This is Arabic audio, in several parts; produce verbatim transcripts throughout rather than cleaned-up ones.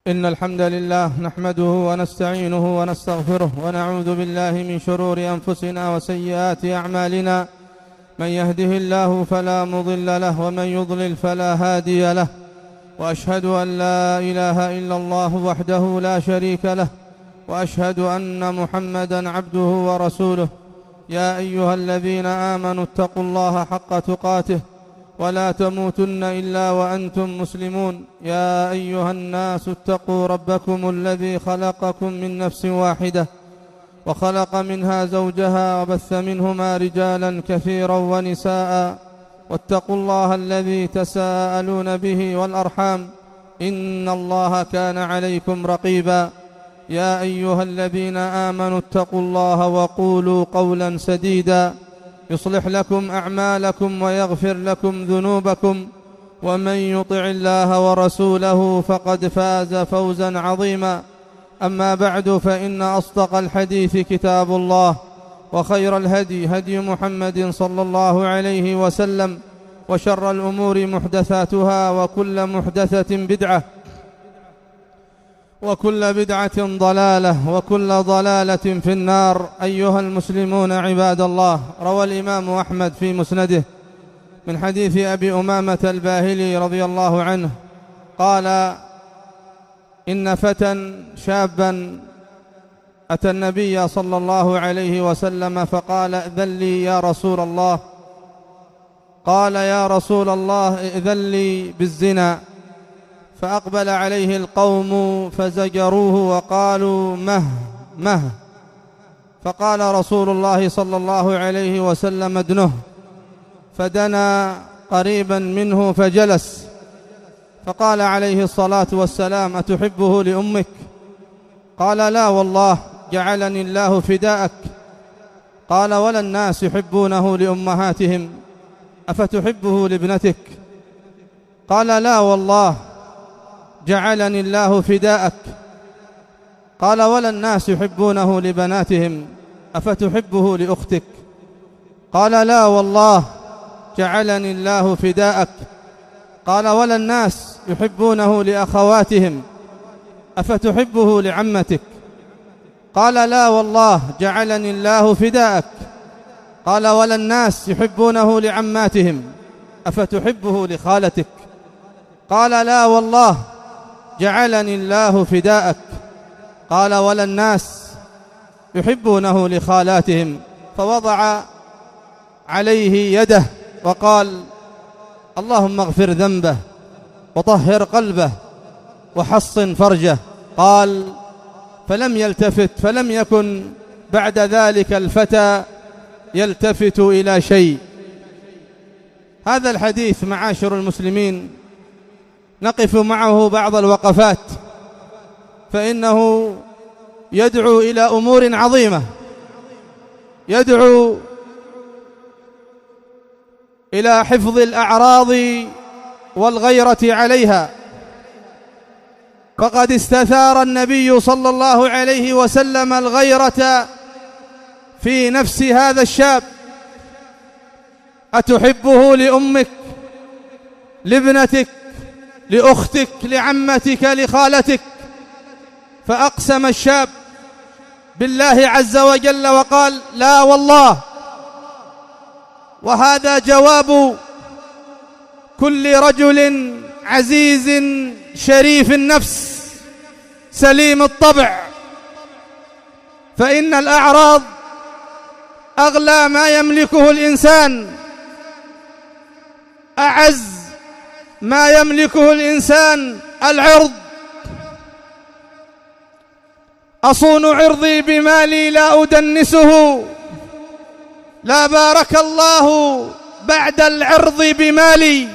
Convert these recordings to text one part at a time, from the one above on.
إن الحمد لله نحمده ونستعينه ونستغفره ونعوذ بالله من شرور أنفسنا وسيئات أعمالنا. من يهده الله فلا مضل له ومن يضلل فلا هادي له، وأشهد أن لا إله إلا الله وحده لا شريك له، وأشهد أن محمدا عبده ورسوله. يا أيها الذين آمنوا اتقوا الله حق تقاته ولا تموتن إلا وأنتم مسلمون. يا أيها الناس اتقوا ربكم الذي خلقكم من نفس واحدة وخلق منها زوجها وبث منهما رجالا كثيرا ونساء، واتقوا الله الذي تساءلون به والأرحام إن الله كان عليكم رقيبا. يا أيها الذين آمنوا اتقوا الله وقولوا قولا سديدا يصلح لكم أعمالكم ويغفر لكم ذنوبكم، ومن يطع الله ورسوله فقد فاز فوزا عظيما. أما بعد، فإن أصدق الحديث كتاب الله، وخير الهدي هدي محمد صلى الله عليه وسلم، وشر الأمور محدثاتها، وكل محدثة بدعة، وكل بدعة ضلالة، وكل ضلالة في النار. أيها المسلمون عباد الله، روى الإمام أحمد في مسنده من حديث أبي أمامة الباهلي رضي الله عنه قال: إن فتى شابا أتى النبي صلى الله عليه وسلم فقال: ائذن لي يا رسول الله. قال: يا رسول الله، ائذن لي بالزنا. فأقبل عليه القوم فزجروه وقالوا: مه مه. فقال رسول الله صلى الله عليه وسلم: ادنه. فدنا قريبا منه فجلس، فقال عليه الصلاة والسلام: أتحبه لأمك؟ قال: لا والله، جعلني الله فداءك. قال: ولا الناس يحبونه لأمهاتهم، أفتحبه لابنتك؟ قال: لا والله، جعلني الله فداءك. قال: ولا الناس يحبونه لبناتهم، أفتحبه لأختك؟ قال: لا والله، جعلني الله فداءك. قال: ولا الناس يحبونه لأخواتهم، أفتحبه لعمتك؟ قال: لا والله، جعلني الله فداءك. قال: ولا الناس يحبونه لعماتهم، أفتحبه لخالتك؟ قال: لا والله، جعلني الله فداءك. قال: ولا الناس يحبونه لخالاتهم. فوضع عليه يده وقال: اللهم اغفر ذنبه وطهر قلبه وحصن فرجه. قال: فلم يلتفت، فلم يكن بعد ذلك الفتى يلتفت إلى شيء. هذا الحديث معاشر المسلمين نقف معه بعض الوقفات، فإنه يدعو إلى أمور عظيمة، يدعو إلى حفظ الأعراض والغيرة عليها. فقد استثار النبي صلى الله عليه وسلم الغيرة في نفس هذا الشاب: أتحبه لأمك، لابنتك، لأختك، لعمتك، لخالتك؟ فأقسم الشاب بالله عز وجل وقال: لا والله. وهذا جواب كل رجل عزيز شريف النفس سليم الطبع، فإن الأعراض أغلى ما يملكه الإنسان، أعز ما يملكه الإنسان العرض. أصون عرضي بمالي لا أدنسه، لا بارك الله بعد العرض بمالي.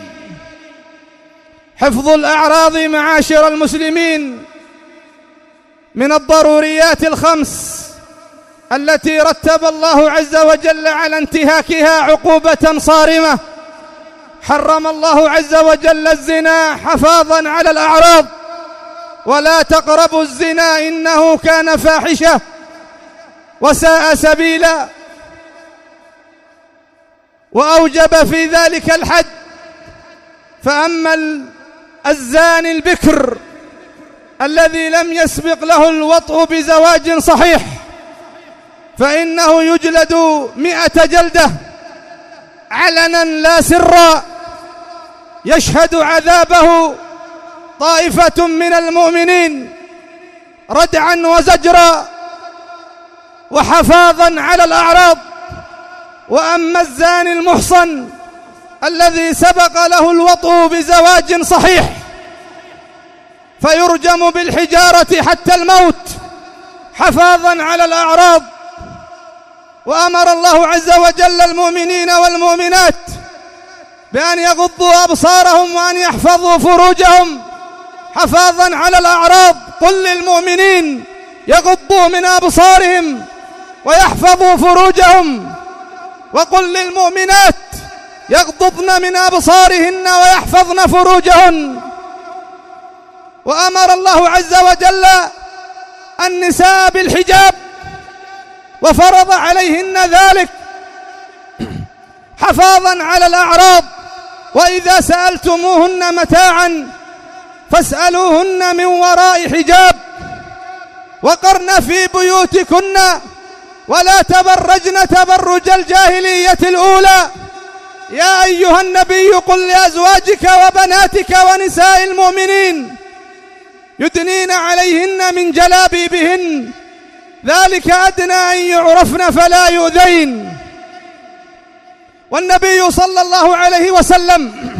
حفظ الأعراض معاشر المسلمين من الضروريات الخمس التي رتب الله عز وجل على انتهاكها عقوبة صارمة. حرم الله عز وجل الزنا حفاظا على الأعراض: ولا تقربوا الزنا إنه كان فاحشة وساء سبيلا. وأوجب في ذلك الحد. فأما الزاني البكر الذي لم يسبق له الوطء بزواج صحيح فإنه يجلد مئة جلدة علنا لا سرا، يشهد عذابه طائفة من المؤمنين ردعا وزجرا وحفاظا على الأعراض. وأما الزاني المحصن الذي سبق له الوطء بزواج صحيح فيرجم بالحجارة حتى الموت حفاظا على الأعراض. وأمر الله عز وجل المؤمنين والمؤمنات بأن يغضوا أبصارهم وأن يحفظوا فروجهم حفاظا على الأعراض. قل للمؤمنين يغضوا من أبصارهم ويحفظوا فروجهم، وقل للمؤمنات يغضضن من أبصارهن ويحفظن فروجهن. وأمر الله عز وجل النساء بالحجاب وفرض عليهن ذلك حفاظا على الأعراض. وإذا سألتموهن متاعا فاسألوهن من وراء حجاب، وقرن في بيوتكن ولا تبرجن تبرج الجاهلية الأولى. يا أيها النبي قل لأزواجك وبناتك ونساء المؤمنين يدنين عليهن من جلابيبهن ذلك أدنى أن يعرفن فلا يؤذين. والنبي صلى الله عليه وسلم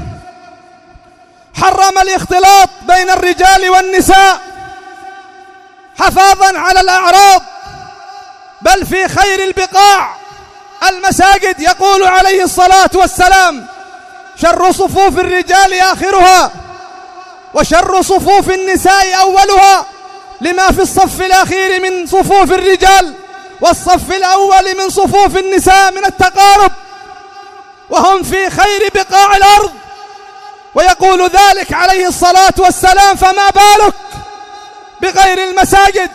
حرم الاختلاط بين الرجال والنساء حفاظا على الأعراض، بل في خير البقاع المساجد. يقول عليه الصلاة والسلام: شر صفوف الرجال آخرها وشر صفوف النساء أولها، لما في الصف الأخير من صفوف الرجال والصف الأول من صفوف النساء من التقارب، وهم في خير بقاع الأرض. ويقول ذلك عليه الصلاة والسلام، فما بالك بغير المساجد.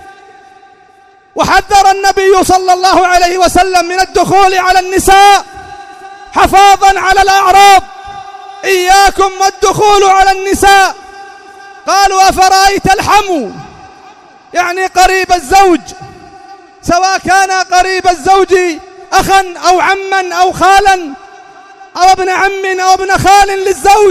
وحذر النبي صلى الله عليه وسلم من الدخول على النساء حفاظا على الأعراض: إياكم والدخول على النساء. قالوا: أفرأيت الحمو، يعني قريب الزوج، سواء كان قريب الزوج أخا أو عما أو خالا أو ابن عم أو ابن خال للزوج.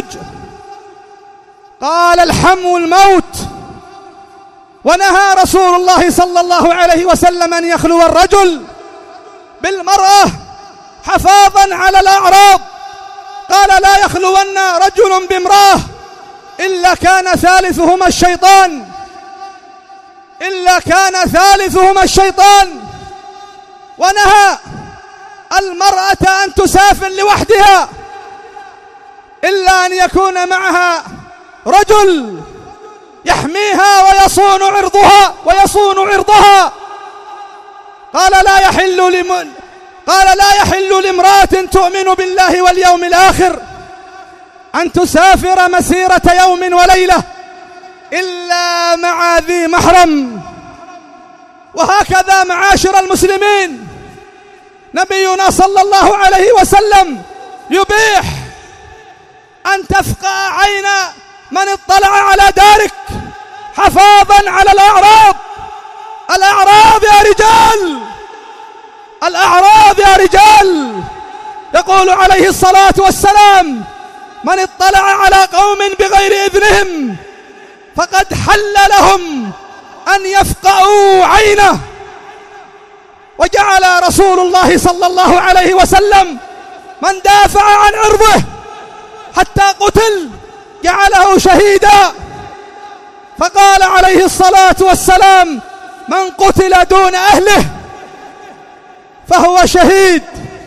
قال: الحمو الموت. ونهى رسول الله صلى الله عليه وسلم أن يخلو الرجل بالمرأة حفاظا على الأعراض. قال: لا يخلون رجل بامرأة إلا كان ثالثهما الشيطان، إلا كان ثالثهما الشيطان. ونهى المرأة أن تسافر لوحدها إلا أن يكون معها رجل يحميها ويصون عرضها ويصون عرضها. قال: لا يحل لمن قال لا يحل لامرأة تؤمن بالله واليوم الآخر أن تسافر مسيرة يوم وليلة إلا مع ذي محرم. وهكذا معاشر المسلمين نبينا صلى الله عليه وسلم يبيح أن تفقع عين من اطلع على دارك حفاظا على الأعراض. الأعراض يا رجال، الأعراض يا رجال. يقول عليه الصلاة والسلام: من اطلع على قوم بغير إذنهم فقد حل لهم أن يفقعوا عينه. وجعل رسول الله صلى الله عليه وسلم من دافع عن عرضه حتى قتل جعله شهيدا، فقال عليه الصلاة والسلام: من قتل دون أهله فهو شهيد.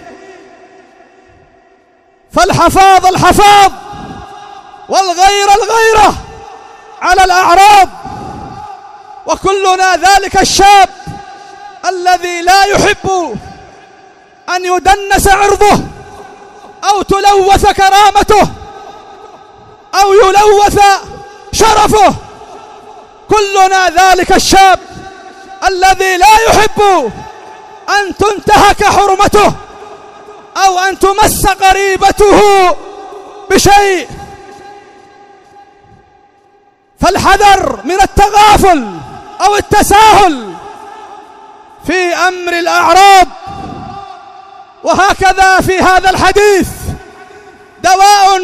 فالحفاظ الحفاظ والغير الغيرة على الأعراض. وكلنا ذلك الشاب الذي لا يحب أن يدنس عرضه أو تلوث كرامته أو يلوث شرفه. كلنا ذلك الشاب الذي لا يحب أن تنتهك حرمته أو أن تمس قريبته بشيء. فالحذر من التغافل أو التساهل في أمر الأعراض. وهكذا في هذا الحديث دواء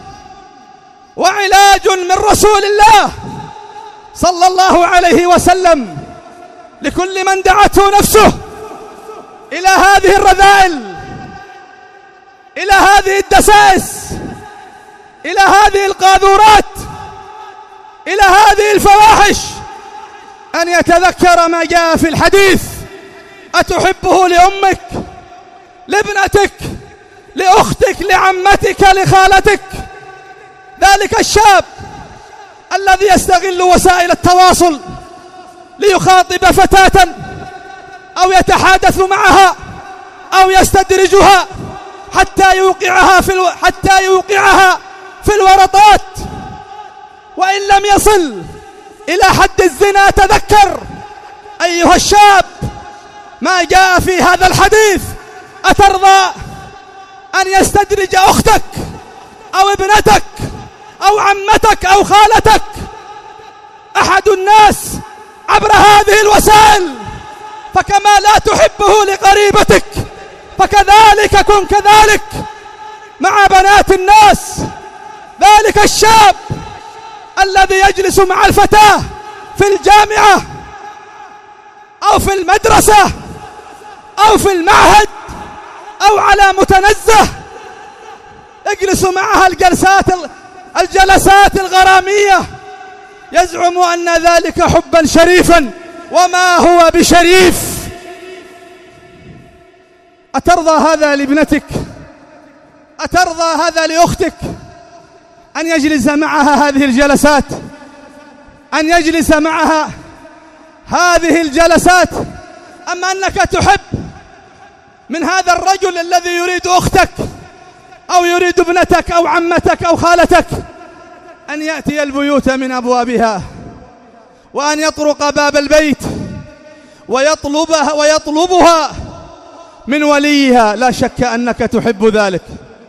وعلاج من رسول الله صلى الله عليه وسلم لكل من دعته نفسه إلى هذه الرذائل، إلى هذه الدسائس، إلى هذه القاذورات، إلى هذه الفواحش، أن يتذكر ما جاء في الحديث: أتحبه لأمك، لابنتك، لأختك، لعمتك، لخالتك؟ ذلك الشاب الذي يستغل وسائل التواصل ليخاطب فتاة أو يتحادث معها أو يستدرجها حتى يوقعها في الو... حتى يوقعها في الورطات، وإن لم يصل إلى حد الزنا. تذكر أيها الشاب ما جاء في هذا الحديث: أترضى أن يستدرج أختك أو ابنتك أو عمتك أو خالتك أحد الناس عبر هذه الوسائل؟ فكما لا تحبه لقريبتك فكذلك كن كذلك مع بنات الناس. ذلك الشاب الذي يجلس مع الفتاة في الجامعة أو في المدرسة أو في المعهد أو على متنزه، يجلس معها الجلسات الجلسات الغرامية، يزعم أن ذلك حبا شريفا وما هو بشريف. أترضى هذا لابنتك؟ أترضى هذا لأختك أن يجلس معها هذه الجلسات، أن يجلس معها هذه الجلسات؟ أم أنك تحب من هذا الرجل الذي يريد أختك أو يريد ابنتك أو عمتك أو خالتك أن يأتي البيوت من أبوابها وأن يطرق باب البيت ويطلبها ويطلبها من وليها؟ لا شك أنك تحب ذلك،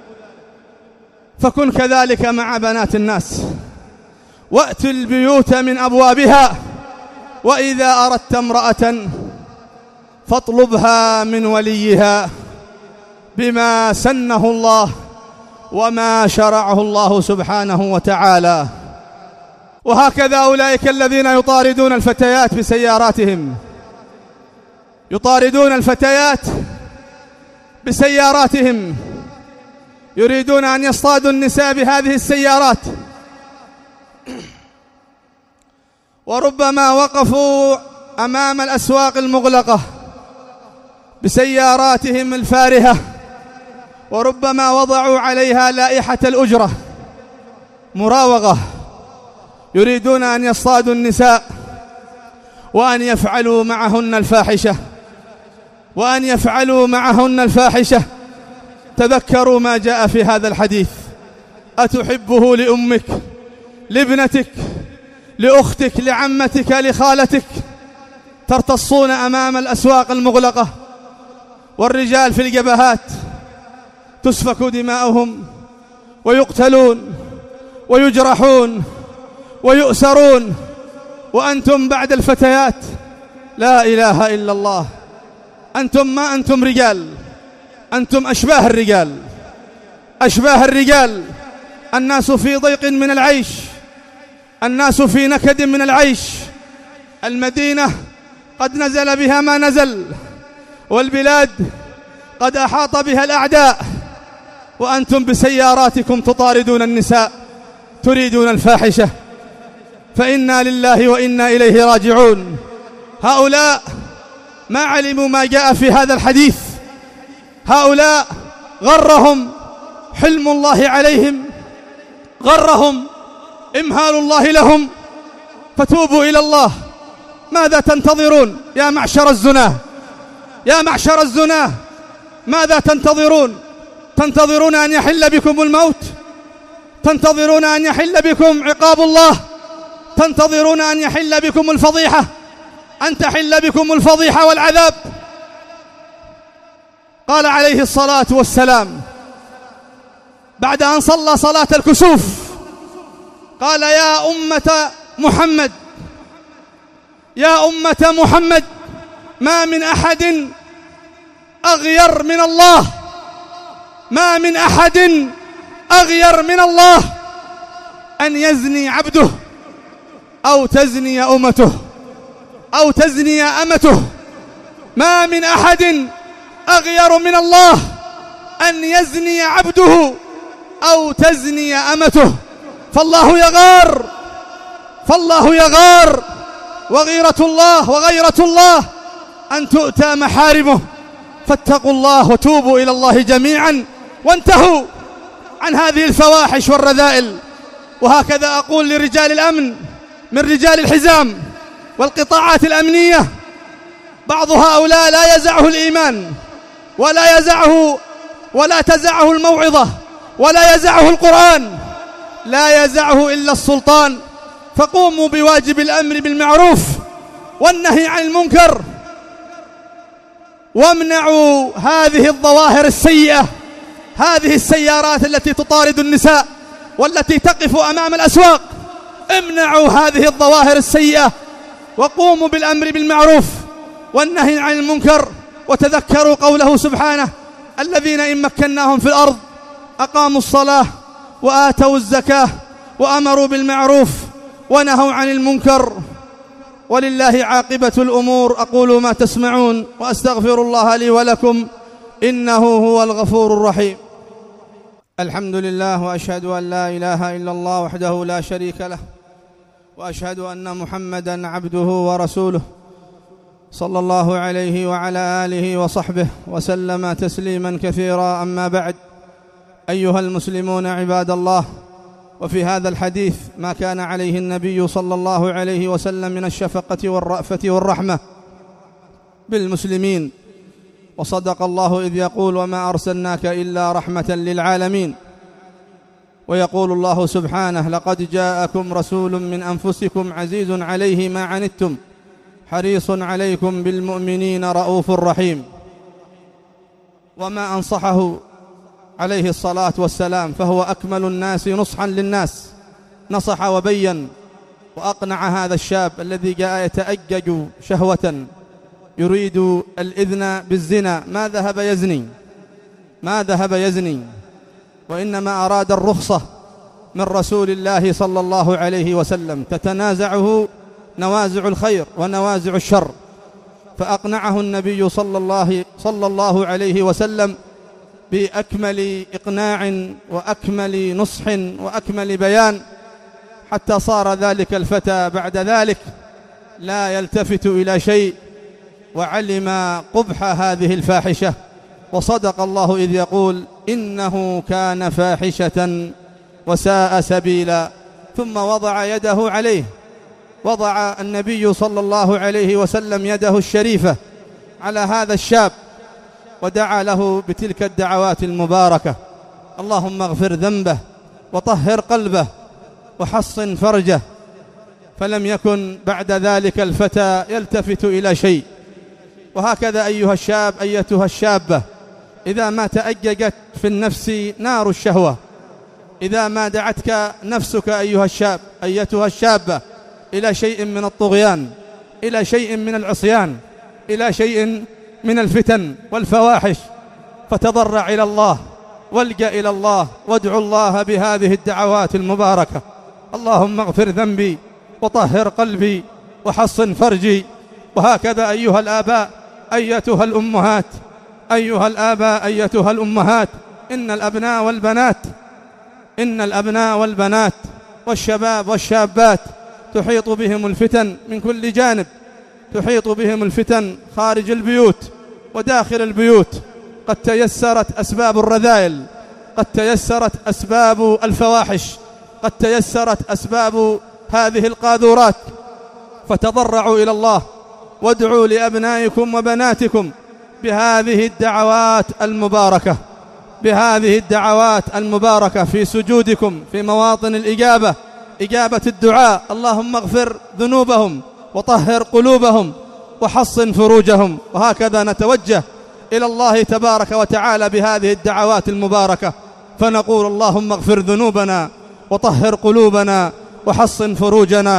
فكن كذلك مع بنات الناس، وأت البيوت من أبوابها، وإذا أردت امرأة فاطلبها من وليها بما سنه الله وما شرعه الله سبحانه وتعالى. وهكذا أولئك الذين يطاردون الفتيات بسياراتهم، يطاردون الفتيات بسياراتهم، يريدون أن يصطادوا النساء بهذه السيارات، وربما وقفوا أمام الأسواق المغلقة بسياراتهم الفارهة، وربما وضعوا عليها لائحة الأجرة مراوغة، يريدون أن يصطادوا النساء وأن يفعلوا معهن الفاحشة وأن يفعلوا معهن الفاحشة. تذكروا ما جاء في هذا الحديث: أتحبه لأمك، لابنتك، لأختك، لعمتك، لخالتك؟ ترتصون أمام الأسواق المغلقة والرجال في الجبهات تسفك دماؤهم ويقتلون ويجرحون ويؤسرون، وأنتم بعد الفتيات لا إله إلا الله. أنتم ما أنتم رجال، أنتم أشباه الرجال، أشباه الرجال. الناس في ضيق من العيش، الناس في نكد من العيش. المدينة قد نزل بها ما نزل، والبلاد قد أحاط بها الأعداء، وأنتم بسياراتكم تطاردون النساء تريدون الفاحشة. فإنا لله وإنا إليه راجعون. هؤلاء ما علموا ما جاء في هذا الحديث، هؤلاء غرهم حلم الله عليهم، غرهم إمهال الله لهم، فتوبوا إلى الله. ماذا تنتظرون يا معشر الزناه؟ يا معشر الزناه ماذا تنتظرون؟ تنتظرون أن يحل بكم الموت؟ تنتظرون أن يحل بكم عقاب الله؟ تنتظرون أن يحل بكم الفضيحة، أن تحل بكم الفضيحة والعذاب؟ قال عليه الصلاة والسلام بعد أن صلى صلاة الكسوف، قال: يا أمة محمد، يا أمة محمد، ما من أحد أغير من الله، ما من أحد أغير من الله أن يزني عبده أو تزني أمته أو تزني أمته. ما من أحد أغير من الله أن يزني عبده أو تزني أمته. فالله يغار، فالله يغار، وغيرة الله وغيرة الله أن تؤتى محارمه. فاتقوا الله وتوبوا إلى الله جميعا وانتهوا عن هذه الفواحش والرذائل. وهكذا أقول لرجال الأمن من رجال الحزام والقطاعات الأمنية، بعض هؤلاء لا يزعه الإيمان ولا يزعه ولا تزعه الموعظة ولا يزعه القرآن، لا يزعه إلا السلطان. فقوموا بواجب الأمر بالمعروف والنهي عن المنكر، وامنعوا هذه الظواهر السيئة، هذه السيارات التي تطارد النساء والتي تقف أمام الأسواق. امنعوا هذه الظواهر السيئة وقوموا بالأمر بالمعروف والنهي عن المنكر. وتذكروا قوله سبحانه: الذين إن مكناهم في الأرض أقاموا الصلاة وآتوا الزكاة وأمروا بالمعروف ونهوا عن المنكر، ولله عاقبة الأمور. أقول ما تسمعون وأستغفر الله لي ولكم، إنه هو الغفور الرحيم. الحمد لله، وأشهد أن لا إله إلا الله وحده لا شريك له، وأشهد أن محمدًا عبده ورسوله، صلى الله عليه وعلى آله وصحبه وسلم تسليما كثيرا. أما بعد، أيها المسلمون عباد الله، وفي هذا الحديث ما كان عليه النبي صلى الله عليه وسلم من الشفقة والرأفة والرحمة بالمسلمين. وصدق الله إذ يقول: وما أرسلناك إلا رحمة للعالمين. ويقول الله سبحانه: لقد جاءكم رسول من أنفسكم عزيز عليه ما عنتم حريص عليكم بالمؤمنين رؤوف رحيم. وما أنصحه عليه الصلاة والسلام، فهو أكمل الناس نصحا للناس، نصح وبين وأقنع هذا الشاب الذي جاء يتأجج شهوة يريد الإذن بالزنا. ما ذهب يزني، ما ذهب يزني، وإنما أراد الرخصة من رسول الله صلى الله عليه وسلم تتنازعه نوازع الخير ونوازع الشر. فأقنعه النبي صلى الله, صلى الله عليه وسلم بأكمل إقناع وأكمل نصح وأكمل بيان، حتى صار ذلك الفتى بعد ذلك لا يلتفت إلى شيء، وعلم قبح هذه الفاحشة. وصدق الله إذ يقول: إنه كان فاحشة وساء سبيلا. ثم وضع يده عليه، وضع النبي صلى الله عليه وسلم يده الشريفة على هذا الشاب، ودعا له بتلك الدعوات المباركة: اللهم اغفر ذنبه وطهر قلبه وحصن فرجه. فلم يكن بعد ذلك الفتى يلتفت إلى شيء. وهكذا أيها الشاب، أيتها الشابة، إذا ما تأججت في النفس نار الشهوة، إذا ما دعتك نفسك أيها الشاب، أيتها الشابة، إلى شيء من الطغيان، إلى شيء من العصيان، إلى شيء من الفتن والفواحش، فتضرع إلى الله والجأ إلى الله وادعو الله بهذه الدعوات المباركة: اللهم اغفر ذنبي وطهر قلبي وحصن فرجي. وهكذا أيها الآباء، أيتها الأمهات، أيها الآباء، أيتها الأمهات، إن الأبناء والبنات إن الأبناء والبنات والشباب والشابات تحيط بهم الفتن من كل جانب، تحيط بهم الفتن خارج البيوت وداخل البيوت. قد تيسرت أسباب الرذائل، قد تيسرت أسباب الفواحش، قد تيسرت أسباب هذه القاذورات. فتضرعوا إلى الله وادعوا لأبنائكم وبناتكم بهذه الدعوات المباركة، بهذه الدعوات المباركة في سجودكم، في مواطن الإجابة، إجابة الدعاء: اللهم اغفر ذنوبهم وطهر قلوبهم وحصن فروجهم. وهكذا نتوجه إلى الله تبارك وتعالى بهذه الدعوات المباركة، فنقول: اللهم اغفر ذنوبنا وطهر قلوبنا وحصن فروجنا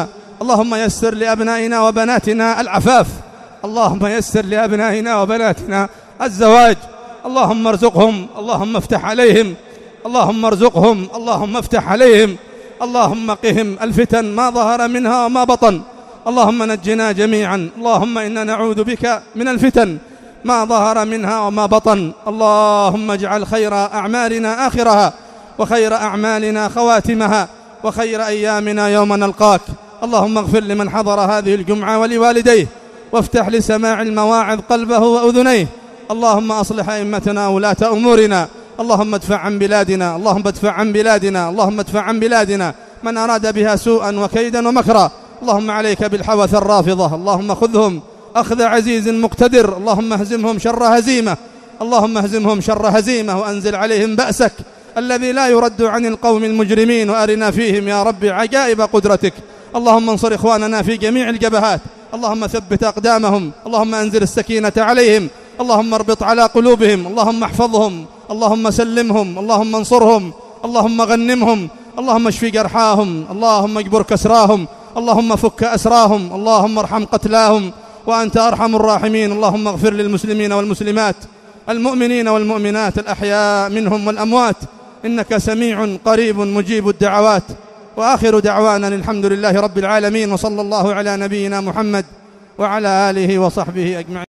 اللهم يسر لأبنائنا وبناتنا العفاف، اللهم يسر لأبنائنا وبناتنا الزواج، اللهم ارزقهم، اللهم افتح عليهم، اللهم ارزقهم، اللهم افتح عليهم، اللهم قهم الفتن ما ظهر منها وما بطن، اللهم نجنا جميعا، اللهم إنا نعوذ بك من الفتن ما ظهر منها وما بطن. اللهم اجعل خير أعمالنا آخرها، وخير أعمالنا خواتمها، وخير أيامنا يوم نلقاك. اللهم اغفر لمن حضر هذه الجمعة ولوالديه، وافتح لسماع المواعظ قلبه وأذنيه. اللهم أصلح أئمتنا ولاة أمورنا، اللهم ادفع عن بلادنا، اللهم ادفع عن بلادنا، اللهم ادفع عن بلادنا من أراد بها سوءا وكيدا ومكرا. اللهم عليك بالحوث الرافضة، اللهم خذهم أخذ عزيز مقتدر، اللهم اهزمهم شر هزيمة، اللهم اهزمهم شر هزيمة، وأنزل عليهم بأسك الذي لا يرد عن القوم المجرمين، وأرنا فيهم يا رب عجائب قدرتك. اللهم انصر إخواننا في جميع الجبهات، اللهم ثبت أقدامهم، اللهم أنزل السكينة عليهم، اللهم اربط على قلوبهم، اللهم احفظهم، اللهم سلمهم، اللهم انصرهم، اللهم غنمهم، اللهم اشف جرحاهم، اللهم اجبر كسراهم، اللهم فك أسراهم، اللهم ارحم قتلاهم وأنت أرحم الراحمين. اللهم اغفر للمسلمين والمسلمات، المؤمنين والمؤمنات، الأحياء منهم والأموات، إنك سميع قريب مجيب الدعوات. وآخر دعوانا الحمد لله رب العالمين، وصلى الله على نبينا محمد وعلى آله وصحبه أجمعين.